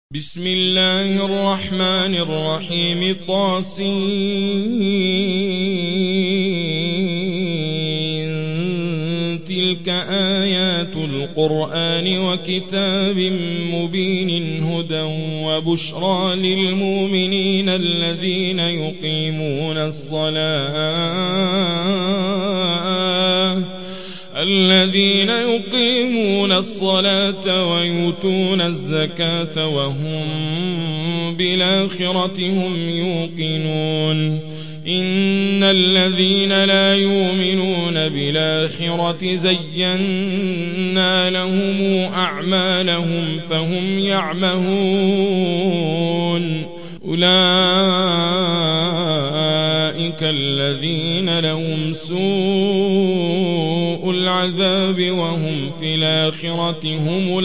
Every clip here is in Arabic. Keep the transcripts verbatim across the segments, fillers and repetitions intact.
بسم الله الرحمن الرحيم طاسين تلك آيات القرآن وكتاب مبين هدى وبشرى للمؤمنين الذين يقيمون الصلاة الذين يقيمون الصلاة ويؤتون الزكاة وهم بالآخرة هم يوقنون إن الذين لا يؤمنون بالآخرة زينا لهم أعمالهم فهم يعمهون أولئك الذين لهم سوء العذاب وهم في الآخرة هم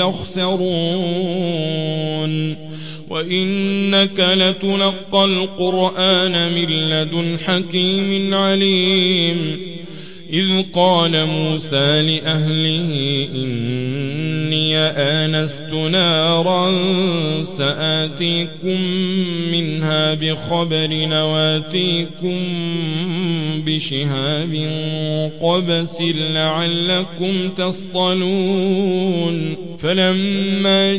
الأخسرون وإنك لتلقى القرآن من لدن حكيم عليم إذ قال موسى لأهله إني آنست نارا سآتيكم منها بخبر وآتيكم بشهاب قبس لعلكم تصطلون فلما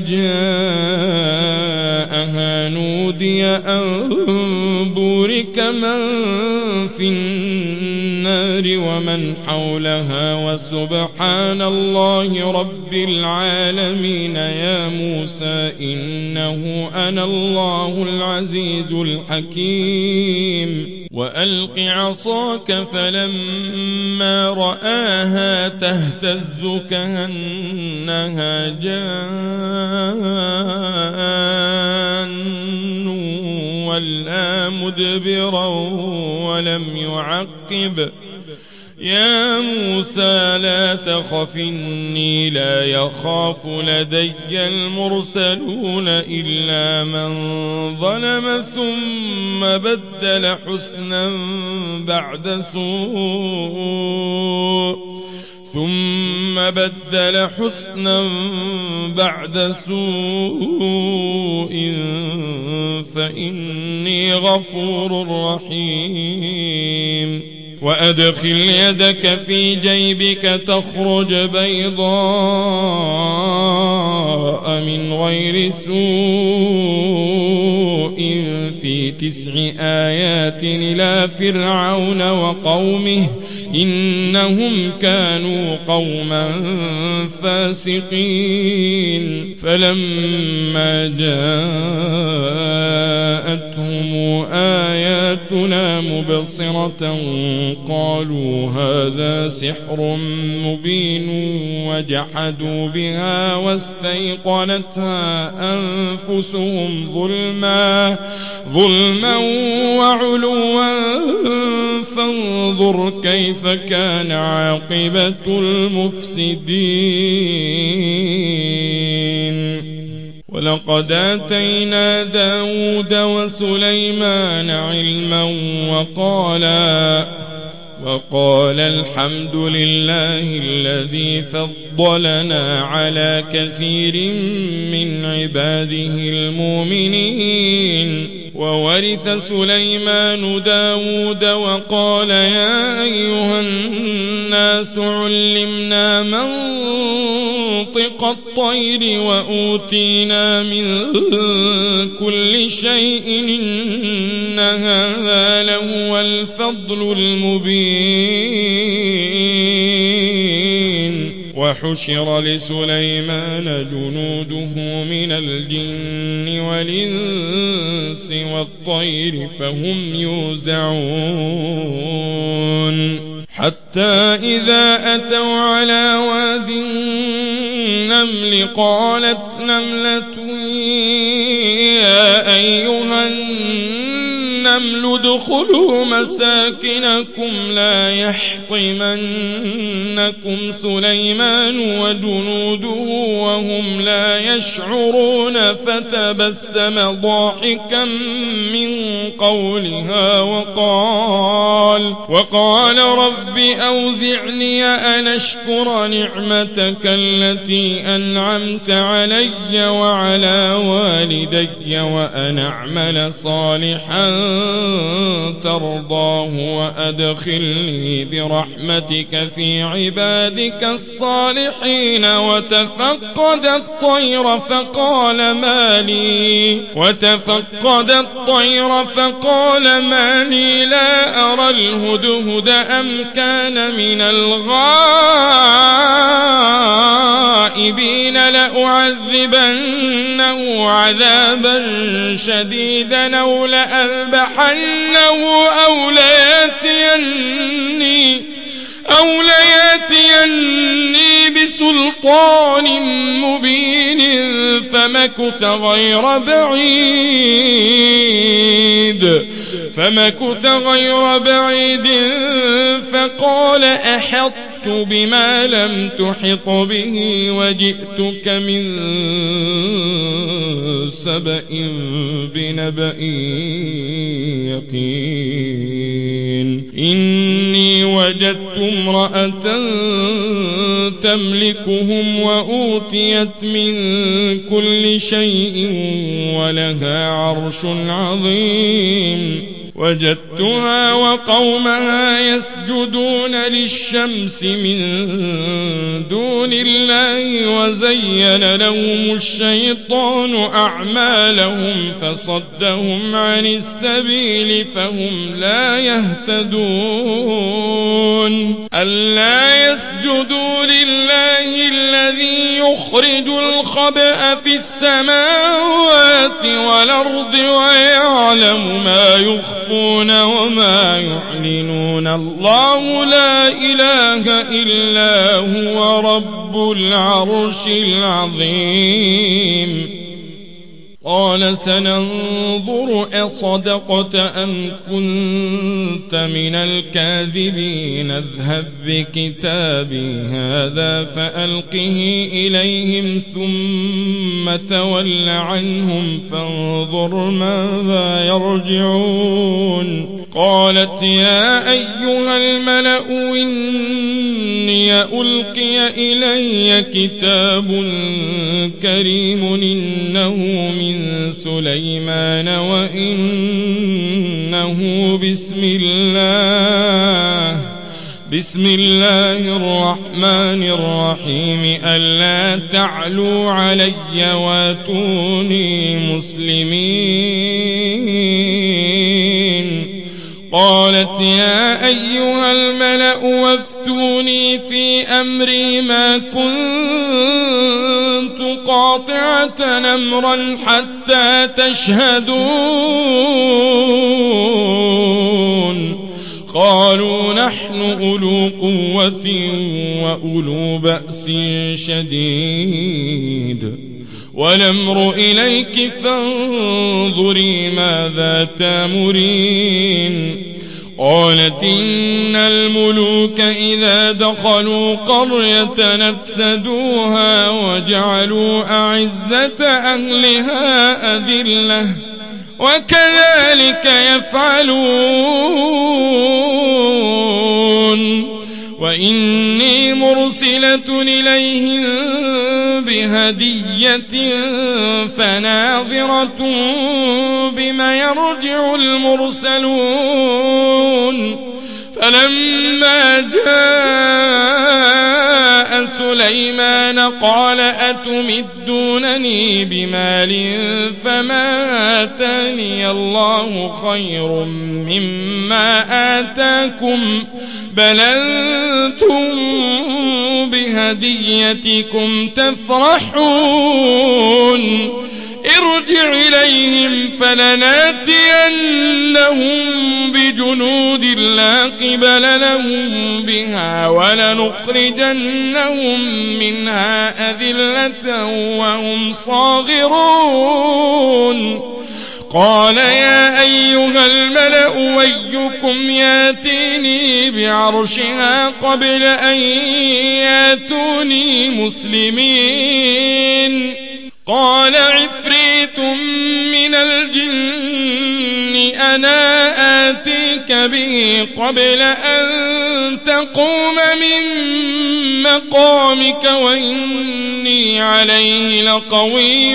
جاءها نودي أن بورك من في النار ومن حولها وسبحان الله رب العالمين يا موسى إنه أنا الله العزيز الحكيم وألق عصاك فلما رآها تهتز كأنها جان ولا مدبرا ولم يعقب يا موسى لا تخف إني لا يخاف لدي المرسلون إلا من ظلم ثم بدل حسنا بعد سوء ثم بدل حسنا بعد سوء فإني غفور رحيم وأدخل يدك في جيبك تخرج بيضاء من غير سوء في تسع آيات إلى فرعون وقومه إنهم كانوا قوما فاسقين فلما جاءتهم آياتنا مبصرة قالوا هذا سحر مبين وجحدوا بها واستيقنتها أنفسهم ظلما ظلما وعلوا فانظر كيف كان عاقبة المفسدين ولقد آتينا داود وسليمان علما وقالا وقال الحمد لله الذي فضلنا على كثير من عباده المؤمنين وورث سليمان داود وقال يا أيها الناس علمنا منطق الطير وأوتينا من كل شيء إن هذا لهو الفضل المبين وحشر لسليمان جنوده من الجن والإنس والطير فهم يوزعون حتى إذا أتوا على واد النمل قالت نملة يا أيها النمل النمل ادخلوا مساكنكم لا يحطمنكم سليمان وجنوده وهم لا يشعرون فتبسم ضاحكا من قولها وقال وقال رب أوزعني أن أشكر نعمتك التي أنعمت علي وعلى والدي وأن أعمل صالحا ترضاه وأدخلني برحمتك في عبادك الصالحين وتفقد الطير فقال ما لي وتفقد الطير فقال ما لي لا أرى الهدهد أم كان من الغائبين لأعذبنه عذابا شديدا أو لأذبحنه أو ليأتيني أو ليأتيني بسلطان مبين فمكث غير بعيد فمكث غير بعيد فقال أحطت بما لم تحط به وجئتك من سبأ بنبأ يقين إني وجدت امرأة تملكهم وأوتيت من كل شيء ولها عرش عظيم وجدتها وقومها يسجدون للشمس من دون الله وزين لهم الشيطان أعمالهم فصدهم عن السبيل فهم لا يهتدون ألا يسجدوا لله الذي يخرج الخبأ في السماوات والأرض ويعلم ما يخفون وما يعلنون الله لا إله إلا هو رب العرش العظيم قال سننظر أصدقت أم كنت من الكاذبين اذهب بكتابي هذا فألقه إليهم ثم تول عنهم فانظر ماذا يرجعون قالت يا أيها الملأ إني ألقي إلي كتاب كريم إنه من سليمان وإنه بسم الله بسم الله الرحمن الرحيم ألا تعلوا علي واتوني مسلمين قالت يا أيها الملأ وافتوني في أمري ما كنت قاطعة أمرا حتى تشهدون قالوا نحن أولو قوة وأولو بأس شديد والأمر إليك فانظري ماذا تأمرين قالت إن الملوك إذا دخلوا قرية نفسدوها وجعلوا أعزة أهلها أذلة وكذلك يفعلون وإني مرسلة إليهم بهدية فناظرة بما يرجع المرسلون فلما جاء سليمان قال أتمدونني بمال فما آتاني الله خير مما آتاكم بل أنتم بهديتكم تفرحون ارجع إليهم فلناتينهم بجنود لا قبل لهم بها ولنخرجنهم منها أذلة وهم صاغرون قال يا أيها الملأ أيكم ياتيني بعرشها قبل أن ياتوني مسلمين قال عفريت من الجن أنا آتيك به قبل أن تقوم من مقامك وإني عليه لقوي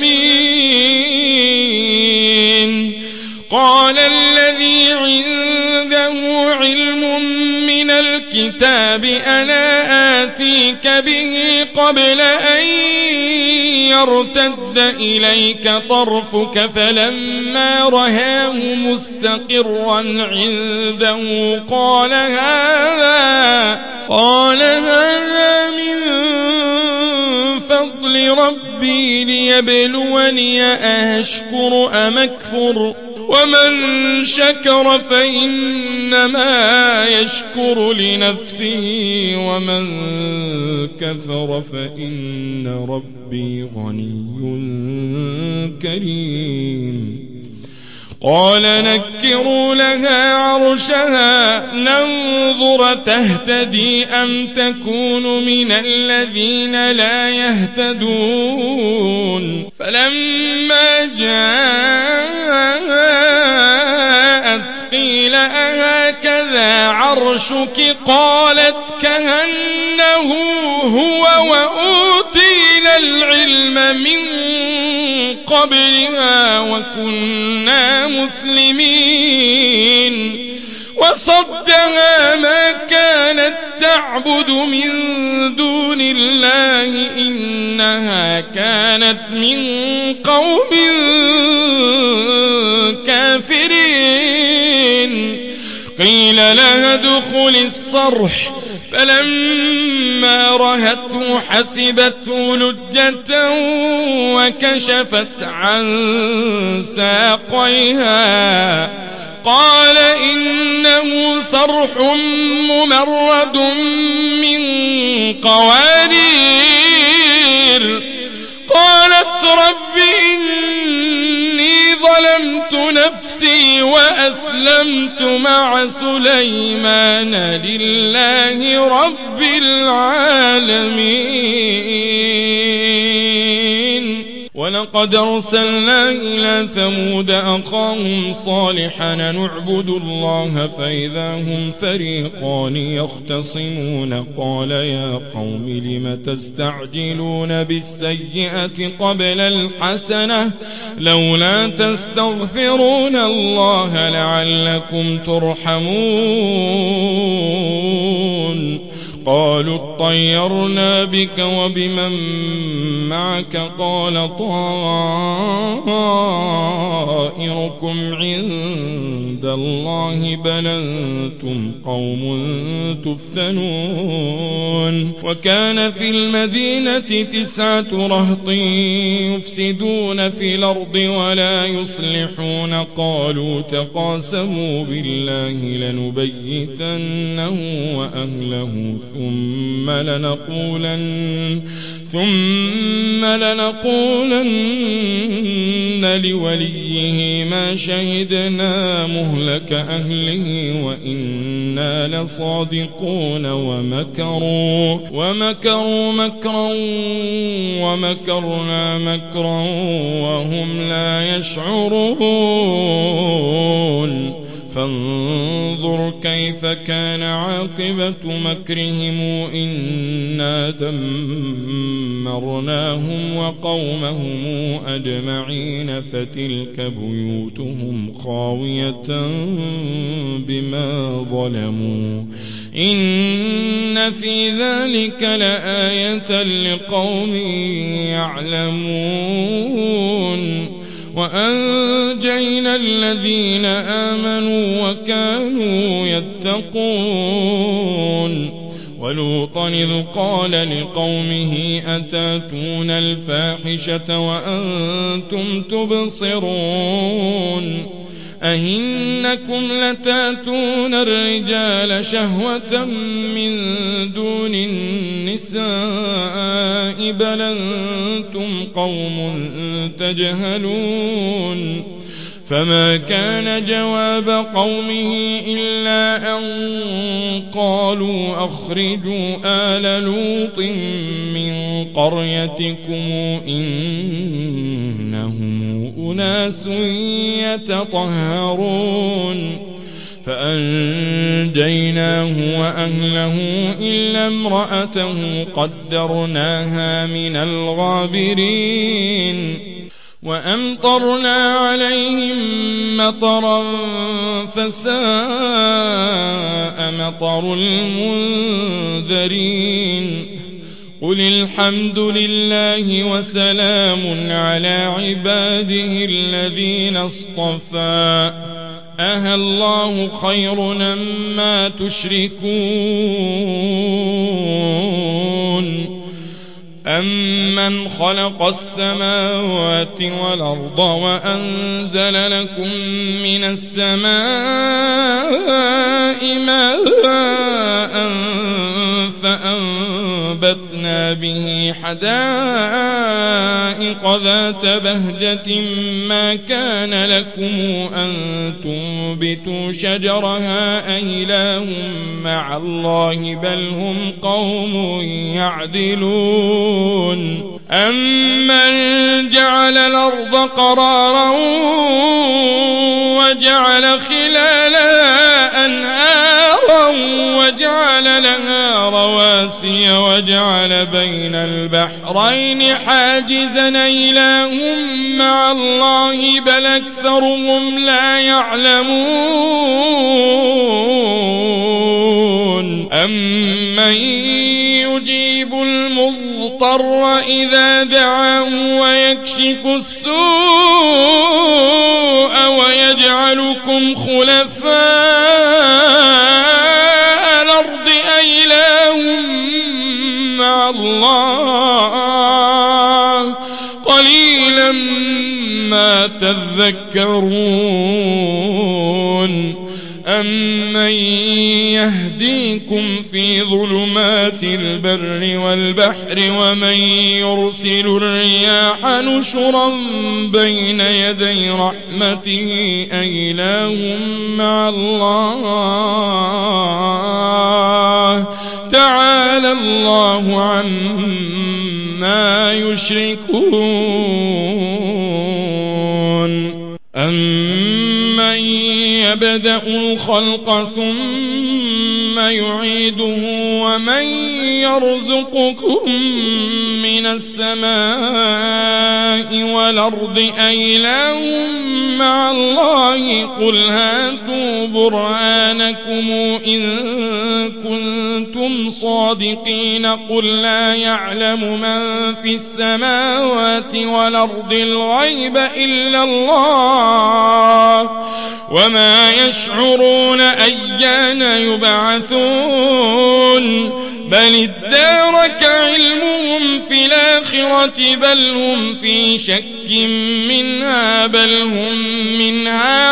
أمين قال الذي عنده علم من الكتاب أنا آتيك به قبل أن يرتد إليك طرفك فلما رآه مستقرا عنده قال هذا قال هذا من فضل ربي ليبلوني أشكر أم أكفر ومن شكر فإنما يشكر لنفسه ومن كفر فإن ربي غني كريم قال نكروا لها عرشها ننظر تهتدي أم تكون من الذين لا يهتدون فلما جاءت قيل أهكذا عرشك قالت كأنه هو وأوتينا العلم من قبلها وكنا مسلمين وصدها ما كانت تعبد من دون الله إنها كانت من قوم كافرين قيل لها ادخل الصرح فلما رأته حسبته لجة وكشفت عن ساقيها قال إنه صرح ممرد من قوارير قالت رب إني ظلمت نفسي وأسلمت مع سليمان لله رب العالمين ولقد أرسلنا إلى ثمود أخاهم صالحا نعبد الله فإذا هم فريقان يختصمون قال يا قوم لم تستعجلون بالسيئة قبل الحسنة لولا تستغفرون الله لعلكم ترحمون قالوا اطيرنا بك وبمن معك قال طائركم عند الله بل أنتم قوم تفتنون وكان في المدينة تسعة رهط يفسدون في الأرض ولا يصلحون قالوا تقاسموا بالله لنبيتنه وأهله ثم لنقولن ثم لنقولن لوليه ما شهدنا مهلك أهله وإنا لصادقون ومكروا ومكروا مكرا ومكرنا مكرا وهم لا يشعرون فانظر كيف كان عاقبة مكرهم إنا دمرناهم وقومهم أجمعين فتلك بيوتهم خاوية بما ظلموا إن في ذلك لآية لقوم يعلمون وأنجينا الذين آمنوا وكانوا يتقون ولوطا إذ قال لقومه أتاتون الفاحشة وأنتم تبصرون أئنكم لتاتون الرجال شهوة من دون النساء بل أنتم قوم تجهلون فما كان جواب قومه إلا أن قالوا أخرجوا آل لوط من قريتكم إنهم أناس يتطهرون فأنجيناه وأهله إلا امرأته قدرناها من الغابرين وأمطرنا عليهم مطرا فساء مطر المنذرين قل الحمد لله وسلام على عباده الذين اصطفى أه الله خير مما تشركون أمن خلق السماوات والأرض وأنزل لكم من السماء ماء فأنبتنا به حدائق ذات بهجة ما كان لكم أن تنبتوا شجرها أإله مع الله بل هم قوم يعدلون أمن جعل الأرض قرارا وجعل خلالها أنهارا وجعل لها رواسي وجعل بين البحرين حاجزا إله مع الله بل أكثرهم لا يعلمون أمن يجيب المضطر إذا دعاه ويكشف السوء ويجعلكم خلفاء الأرض أإله مع الله قليلا ما تذكرون أمن يهديكم في ظلمات البر والبحر ومن يرسل الرياح نشرا بين يدي رحمته أإله مع الله تعالى الله عما يشركون أمن يبدأ الخلق ثم يعيده ومن يرزقكم من السماء والأرض أإله مع الله قل هاتوا برهانكم إن كنتم صادقين قل لا يعلم من في السماوات والأرض الغيب إلا الله وما يشعرون أيان يبعثون بل ادارك علمهم في الآخرة بل هم في شك منها بل هم منها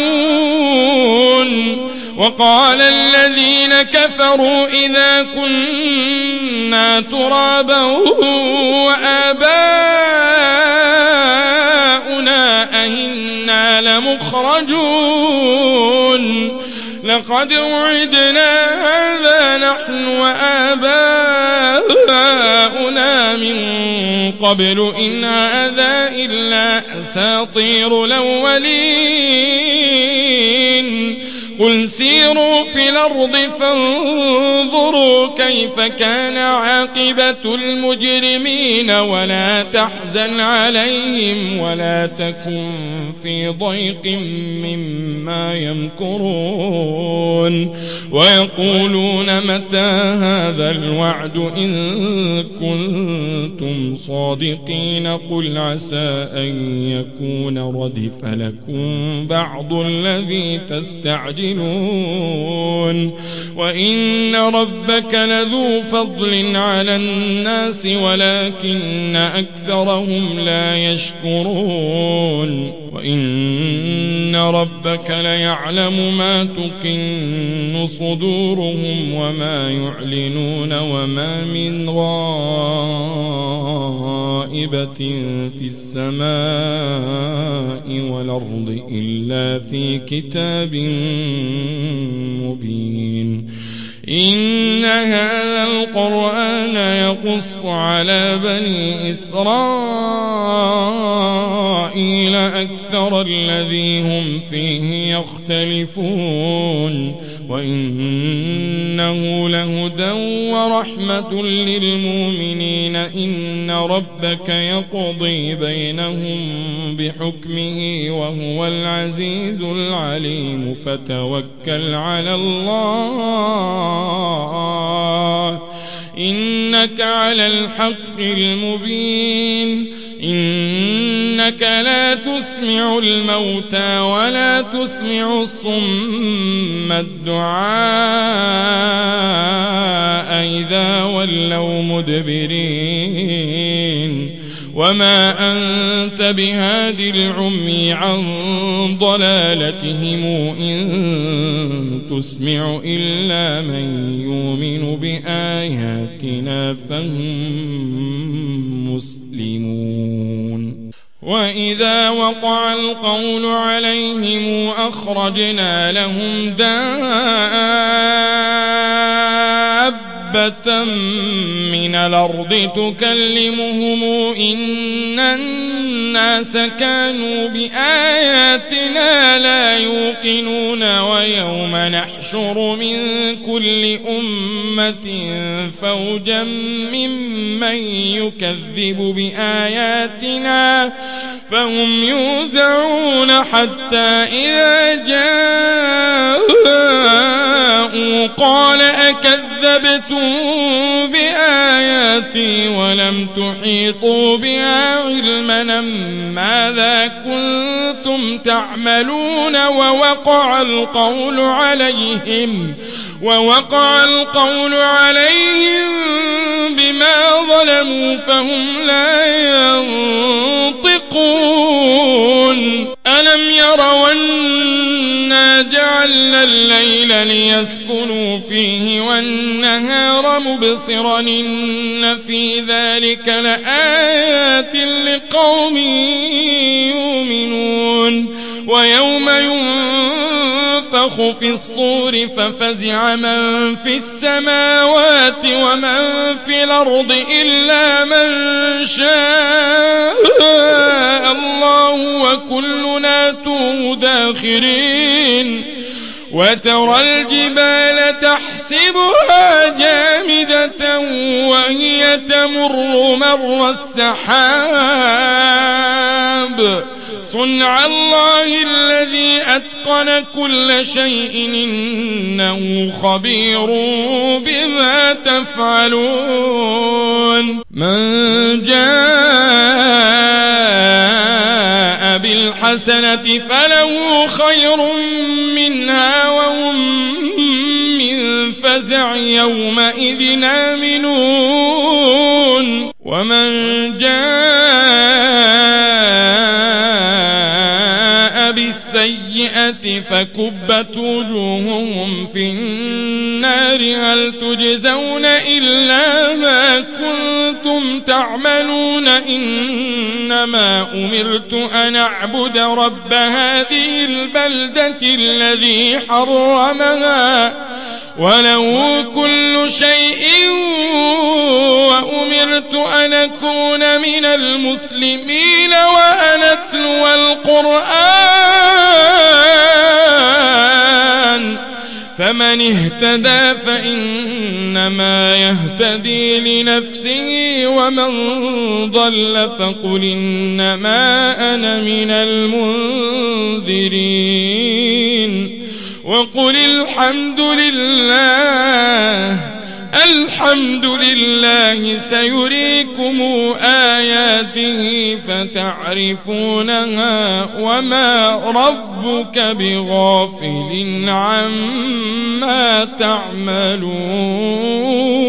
عمون وقال الذين كفروا إذا كنا ترابا وآباؤنا أئنا لمخرجون لقد وعدنا هذا نحن وآباؤنا من قبل إن هذا إلا أساطير الأولين قل سيروا في الأرض فانظروا كيف كان عاقبة المجرمين ولا تحزن عليهم ولا تكن في ضيق مما يمكرون ويقولون متى هذا الوعد إن كنتم صادقين قل عسى أن يكون ردف لكم بعض الذي تستعجلون وإن ربك لذو فضل على الناس ولكن أكثرهم لا يشكرون وإن ربك ليعلم ما تكن صدورهم وما يعلنون وما من غائبة في السماء والأرض إلا في كتاب مبين. إن هذا القرآن يقص على بني إسرائيل أكثر الذي هم فيه يختلفون وإنه لهدى ورحمة للمؤمنين. إن ربك يقضي بينهم بحكمه وهو العزيز العليم. فتوكل على الله إنك على الحق المبين. إنك لا تسمع الموتى ولا تسمع الصم الدعاء إذا ولوا مدبرين. وما أنت بهاد العمي عن ضلالتهم إن تسمع إلا من يؤمن بآياتنا فهم مسلمون. وإذا وقع القول عليهم أخرجنا لهم دابة من الأرض تكلمهم إن الناس كانوا بآياتنا لا يوقنون. ويوم نحشر من كل أمة فوجا ممن يكذب بآياتنا فهم يوزعون حتى إذا جاءوا قال أكذبتم بآياتي ولم تحيطوا بها علما ماذا كنتم تعملون. ووقع القول عليهم ووقع القول عليهم بما ظلموا فهم لا ينطقون. ألم يروا أنا جعلنا الليل ليسكنوا فيه والنهار مبصرا إن في ذلك لآيات لقوم يؤمنون. ويوم ينفخ في الصور ففزع من في السماوات ومن في الأرض إلا من شاء الله وكلنا توم داخرين. وترى الجبال تحسبها جامدة وهي تمر مر السحاب صنع الله الذي أتقن كل شيء إنه خبير بما تفعلون. من جاء بالحسنة فله خير منها وهم من فزع يومئذ آمنون. ومن جاء بالسيئة فكبت وجوههم في النار هل تجزون إلا ما كنتم تعملون. إنما أمرت أن أعبد رب هذه البلدة الذي حرمها وله كل شيء وأمرت أن أكون من المسلمين وأن أتلو القرآن. فمن اهتدى فإنما يهتدي لنفسه ومن ضل فقل إنما أنا من المنذرين. وقل الحمد لله الحمد لله سيريكم آياته فتعرفونها وما ربك بغافل عما تعملون.